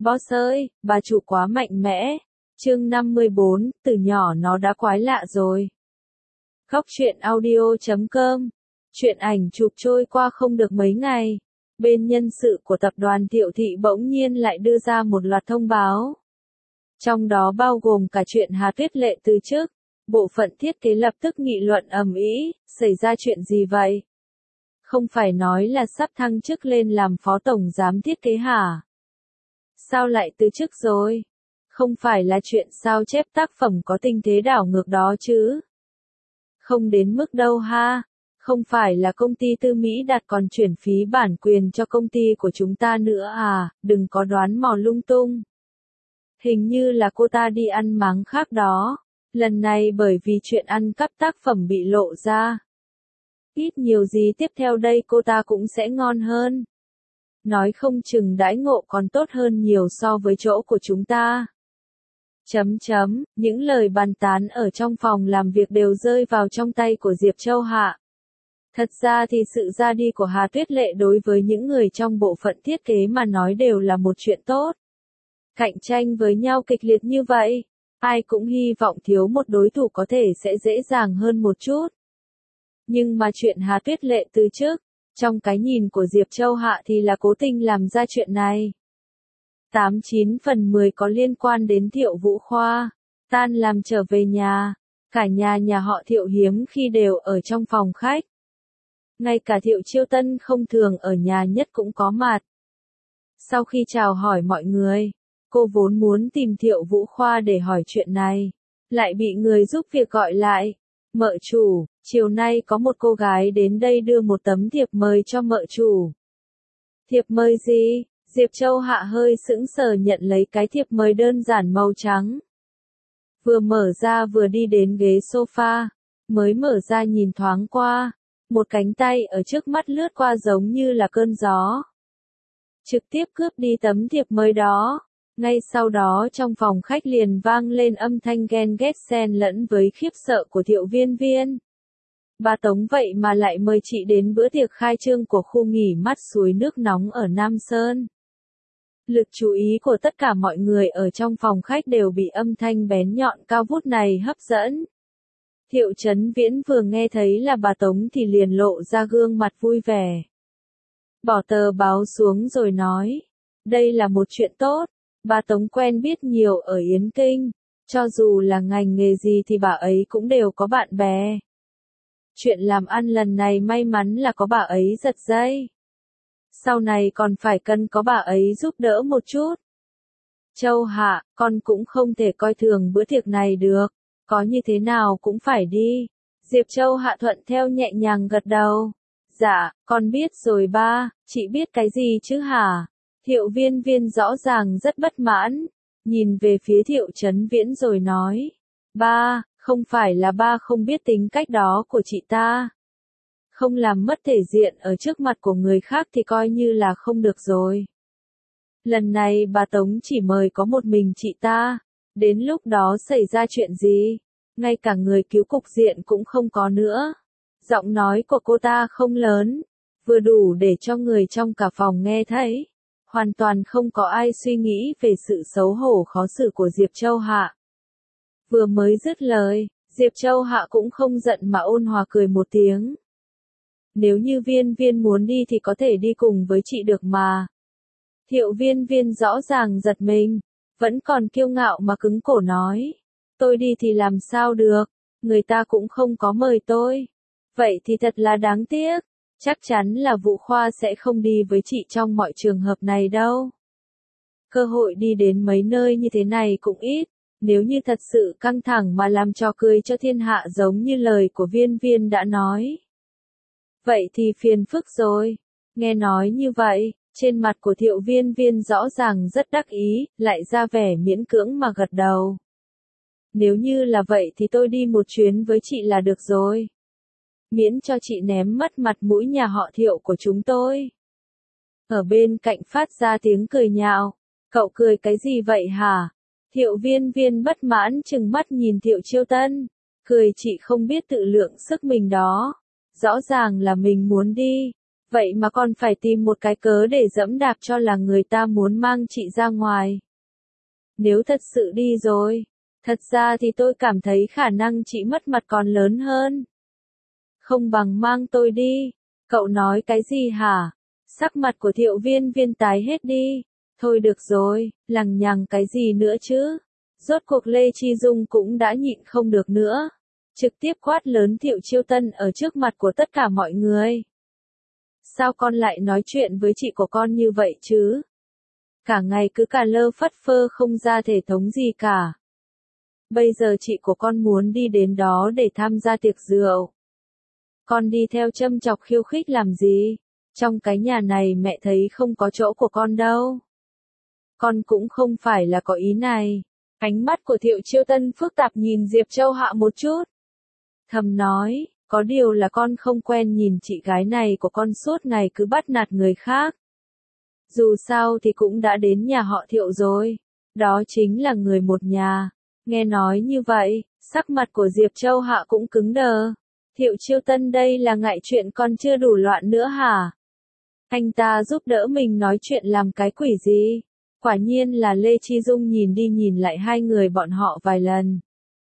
Boss ơi, bà chủ quá mạnh mẽ. Chương 54, từ nhỏ nó đã quái lạ rồi. Góc truyện audio.com. Chuyện ảnh chụp trôi qua không được mấy ngày. Bên nhân sự của tập đoàn Thiệu Thị bỗng nhiên lại đưa ra một loạt thông báo. Trong đó bao gồm cả chuyện Hà Tuyết Lệ từ chức. Bộ phận thiết kế lập tức nghị luận ầm ĩ, xảy ra chuyện gì vậy? Không phải nói là sắp thăng chức lên làm phó tổng giám thiết kế hả? Sao lại từ chức rồi? Không phải là chuyện sao chép tác phẩm có tình thế đảo ngược đó chứ? Không đến mức đâu ha. Không phải là công ty tư Mỹ đặt còn chuyển phí bản quyền cho công ty của chúng ta nữa à, đừng có đoán mò lung tung. Hình như là cô ta đi ăn máng khác đó. Lần này bởi vì chuyện ăn cắp tác phẩm bị lộ ra. Ít nhiều gì tiếp theo đây cô ta cũng sẽ ngon hơn. Nói không chừng đãi ngộ còn tốt hơn nhiều so với chỗ của chúng ta. Những lời bàn tán ở trong phòng làm việc đều rơi vào trong tay của Diệp Châu Hạ. Thật ra thì sự ra đi của Hà Tuyết Lệ đối với những người trong bộ phận thiết kế mà nói đều là một chuyện tốt. Cạnh tranh với nhau kịch liệt như vậy, ai cũng hy vọng thiếu một đối thủ có thể sẽ dễ dàng hơn một chút. Nhưng mà chuyện Hà Tuyết Lệ từ chức, trong cái nhìn của Diệp Châu Hạ thì là cố tình làm ra chuyện này. 89 phần 10 có liên quan đến Thiệu Vũ Khoa. Tan làm trở về nhà, cả nhà họ Thiệu hiếm khi đều ở trong phòng khách. Ngay cả Thiệu Chiêu Tân không thường ở nhà nhất cũng có mặt. Sau khi chào hỏi mọi người, cô vốn muốn tìm Thiệu Vũ Khoa để hỏi chuyện này, lại bị người giúp việc gọi lại. Mợ chủ, chiều nay có một cô gái đến đây đưa một tấm thiệp mời cho mợ chủ. Thiệp mời gì? Diệp Châu Hạ hơi sững sờ nhận lấy cái thiệp mời đơn giản màu trắng. Vừa mở ra vừa đi đến ghế sofa, mới mở ra nhìn thoáng qua, một cánh tay ở trước mắt lướt qua giống như là cơn gió. Trực tiếp cướp đi tấm thiệp mời đó. Ngay sau đó trong phòng khách liền vang lên âm thanh ghen ghét xen lẫn với khiếp sợ của Thiệu Viên Viên. Bà Tống vậy mà lại mời chị đến bữa tiệc khai trương của khu nghỉ mát suối nước nóng ở Nam Sơn. Lực chú ý của tất cả mọi người ở trong phòng khách đều bị âm thanh bén nhọn cao vút này hấp dẫn. Thiệu Chấn Viễn vừa nghe thấy là bà Tống thì liền lộ ra gương mặt vui vẻ. Bỏ tờ báo xuống rồi nói, đây là một chuyện tốt. Bà Tống quen biết nhiều ở Yến Kinh, cho dù là ngành nghề gì thì bà ấy cũng đều có bạn bè. Chuyện làm ăn lần này may mắn là có bà ấy giật dây. Sau này còn phải cần có bà ấy giúp đỡ một chút. Châu Hạ, con cũng không thể coi thường bữa tiệc này được, có như thế nào cũng phải đi. Diệp Châu Hạ thuận theo nhẹ nhàng gật đầu. Dạ, con biết rồi ba, chị biết cái gì chứ hả? Thiệu Viên Viên rõ ràng rất bất mãn, nhìn về phía Thiệu Chấn Viễn rồi nói. Ba, không phải là ba không biết tính cách đó của chị ta. Không làm mất thể diện ở trước mặt của người khác thì coi như là không được rồi. Lần này bà Tống chỉ mời có một mình chị ta, đến lúc đó xảy ra chuyện gì, ngay cả người cứu cục diện cũng không có nữa. Giọng nói của cô ta không lớn, vừa đủ để cho người trong cả phòng nghe thấy. Hoàn toàn không có ai suy nghĩ về sự xấu hổ khó xử của Diệp Châu Hạ. Vừa mới dứt lời, Diệp Châu Hạ cũng không giận mà ôn hòa cười một tiếng. Nếu như Viên Viên muốn đi thì có thể đi cùng với chị được mà. Thiệu Viên Viên rõ ràng giật mình, vẫn còn kiêu ngạo mà cứng cổ nói. Tôi đi thì làm sao được, người ta cũng không có mời tôi. Vậy thì thật là đáng tiếc. Chắc chắn là Vũ Khoa sẽ không đi với chị trong mọi trường hợp này đâu. Cơ hội đi đến mấy nơi như thế này cũng ít, nếu như thật sự căng thẳng mà làm trò cười cho thiên hạ giống như lời của Viên Viên đã nói. Vậy thì phiền phức rồi. Nghe nói như vậy, trên mặt của Thiệu Viên Viên rõ ràng rất đắc ý, lại ra vẻ miễn cưỡng mà gật đầu. Nếu như là vậy thì tôi đi một chuyến với chị là được rồi. Miễn cho chị ném mất mặt mũi nhà họ Thiệu của chúng tôi. Ở bên cạnh phát ra tiếng cười nhạo. Cậu cười cái gì vậy hả? Thiệu Viên Viên bất mãn chừng mắt nhìn Thiệu Chiêu Tân. Cười chị không biết tự lượng sức mình đó. Rõ ràng là mình muốn đi. Vậy mà con phải tìm một cái cớ để giẫm đạp cho là người ta muốn mang chị ra ngoài. Nếu thật sự đi rồi, thật ra thì tôi cảm thấy khả năng chị mất mặt còn lớn hơn. Không bằng mang tôi đi. Cậu nói cái gì hả? Sắc mặt của Thiệu Viên Viên tái hết đi. Thôi được rồi, lằng nhằng cái gì nữa chứ? Rốt cuộc Lê Chi Dung cũng đã nhịn không được nữa. Trực tiếp quát lớn Thiệu Chiêu Tân ở trước mặt của tất cả mọi người. Sao con lại nói chuyện với chị của con như vậy chứ? Cả ngày cứ cà lơ phất phơ không ra thể thống gì cả. Bây giờ chị của con muốn đi đến đó để tham gia tiệc rượu. Con đi theo châm chọc khiêu khích làm gì? Trong cái nhà này mẹ thấy không có chỗ của con đâu. Con cũng không phải là có ý này. Ánh mắt của Thiệu Chiêu Tân phức tạp nhìn Diệp Châu Hạ một chút. Thầm nói, có điều là con không quen nhìn chị gái này của con suốt ngày cứ bắt nạt người khác. Dù sao thì cũng đã đến nhà họ Thiệu rồi. Đó chính là người một nhà. Nghe nói như vậy, sắc mặt của Diệp Châu Hạ cũng cứng đờ. Thiệu Chiêu Tân đây là ngại chuyện con chưa đủ loạn nữa hả? Anh ta giúp đỡ mình nói chuyện làm cái quỷ gì? Quả nhiên là Lê Chi Dung nhìn đi nhìn lại hai người bọn họ vài lần.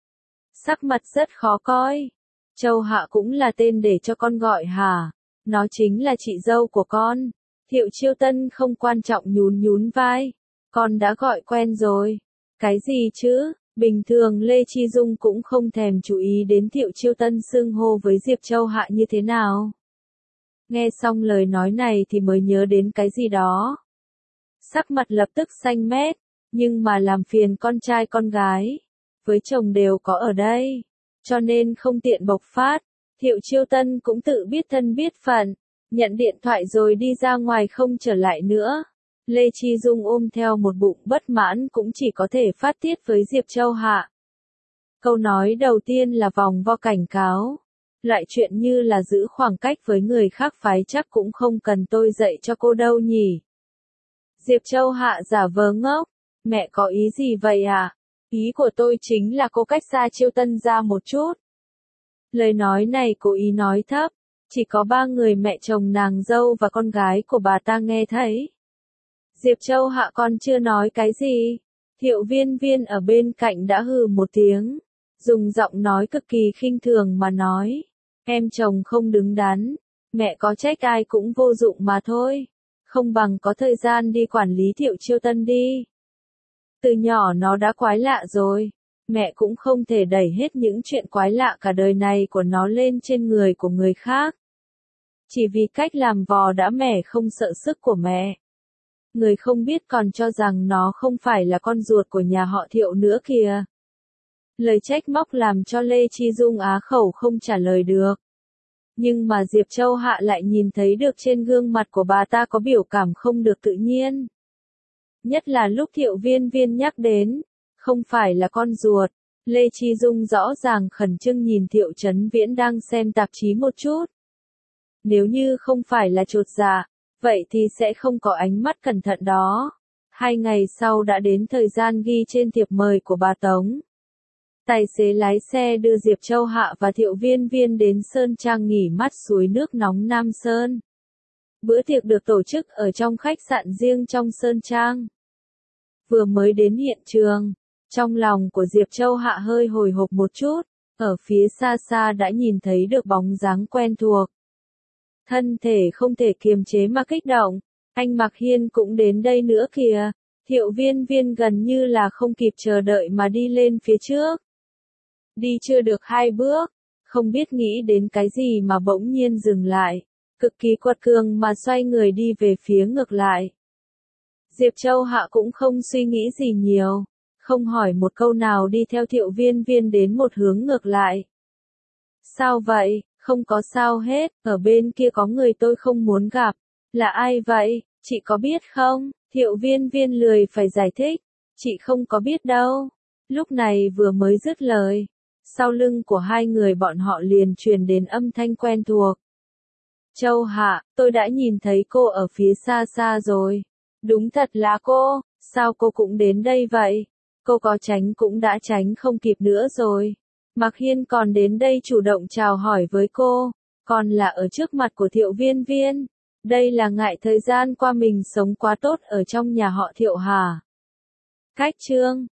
Sắc mặt rất khó coi. Châu Hạ cũng là tên để cho con gọi hả? Nó chính là chị dâu của con. Thiệu Chiêu Tân không quan trọng nhún nhún vai. Con đã gọi quen rồi. Cái gì chứ? Bình thường Lê Chi Dung cũng không thèm chú ý đến Thiệu Chiêu Tân xưng hô với Diệp Châu Hạ như thế nào. Nghe xong lời nói này thì mới nhớ đến cái gì đó. Sắc mặt lập tức xanh mét, nhưng mà làm phiền con trai con gái. Với chồng đều có ở đây, cho nên không tiện bộc phát. Thiệu Chiêu Tân cũng tự biết thân biết phận, nhận điện thoại rồi đi ra ngoài không trở lại nữa. Lê Chi Dung ôm theo một bụng bất mãn cũng chỉ có thể phát tiết với Diệp Châu Hạ. Câu nói đầu tiên là vòng vo cảnh cáo. Loại chuyện như là giữ khoảng cách với người khác phái chắc cũng không cần tôi dạy cho cô đâu nhỉ. Diệp Châu Hạ giả vờ ngốc. Mẹ có ý gì vậy à? Ý của tôi chính là cô cách xa Chiêu Tân ra một chút. Lời nói này cố ý nói thấp. Chỉ có ba người mẹ chồng nàng dâu và con gái của bà ta nghe thấy. Diệp Châu Hạ còn chưa nói cái gì. Thiệu Viên Viên ở bên cạnh đã hừ một tiếng. Dùng giọng nói cực kỳ khinh thường mà nói. Em chồng không đứng đắn. Mẹ có trách ai cũng vô dụng mà thôi. Không bằng có thời gian đi quản lý Thiệu Chiêu Tân đi. Từ nhỏ nó đã quái lạ rồi. Mẹ cũng không thể đẩy hết những chuyện quái lạ cả đời này của nó lên trên người của người khác. Chỉ vì cách làm vò đã mẻ không sợ sức của mẹ. Người không biết còn cho rằng nó không phải là con ruột của nhà họ Thiệu nữa kìa. Lời trách móc làm cho Lê Chi Dung á khẩu không trả lời được. Nhưng mà Diệp Châu Hạ lại nhìn thấy được trên gương mặt của bà ta có biểu cảm không được tự nhiên. Nhất là lúc Thiệu Viên Viên nhắc đến, không phải là con ruột. Lê Chi Dung rõ ràng khẩn trương nhìn Thiệu Chấn Viễn đang xem tạp chí một chút. Nếu như không phải là chột dạ, vậy thì sẽ không có ánh mắt cẩn thận đó. 2 ngày sau đã đến thời gian ghi trên thiệp mời của bà Tống. Tài xế lái xe đưa Diệp Châu Hạ và Thiệu Viên Viên đến Sơn Trang nghỉ mát suối nước nóng Nam Sơn. Bữa tiệc được tổ chức ở trong khách sạn riêng trong Sơn Trang. Vừa mới đến hiện trường, trong lòng của Diệp Châu Hạ hơi hồi hộp một chút, ở phía xa xa đã nhìn thấy được bóng dáng quen thuộc. Thân thể không thể kiềm chế mà kích động, anh Mạc Hiên cũng đến đây nữa kìa. Thiệu Viên Viên gần như là không kịp chờ đợi mà đi lên phía trước. Đi chưa được 2 bước, không biết nghĩ đến cái gì mà bỗng nhiên dừng lại, cực kỳ quật cường mà xoay người đi về phía ngược lại. Diệp Châu Hạ cũng không suy nghĩ gì nhiều, không hỏi một câu nào đi theo Thiệu Viên Viên đến một hướng ngược lại. Sao vậy? Không có sao hết, ở bên kia có người tôi không muốn gặp. Là ai vậy? Chị có biết không? Thiệu Viên Viên lười phải giải thích. Chị không có biết đâu. Lúc này vừa mới dứt lời, sau lưng của hai người bọn họ liền truyền đến âm thanh quen thuộc. Châu Hạ, tôi đã nhìn thấy cô ở phía xa xa rồi. Đúng thật là cô, sao cô cũng đến đây vậy? Cô có tránh cũng đã tránh không kịp nữa rồi. Mạc Hiên còn đến đây chủ động chào hỏi với cô, còn là ở trước mặt của Thiệu Viên Viên. Đây là ngại thời gian qua mình sống quá tốt ở trong nhà họ Thiệu hả? Khách trương.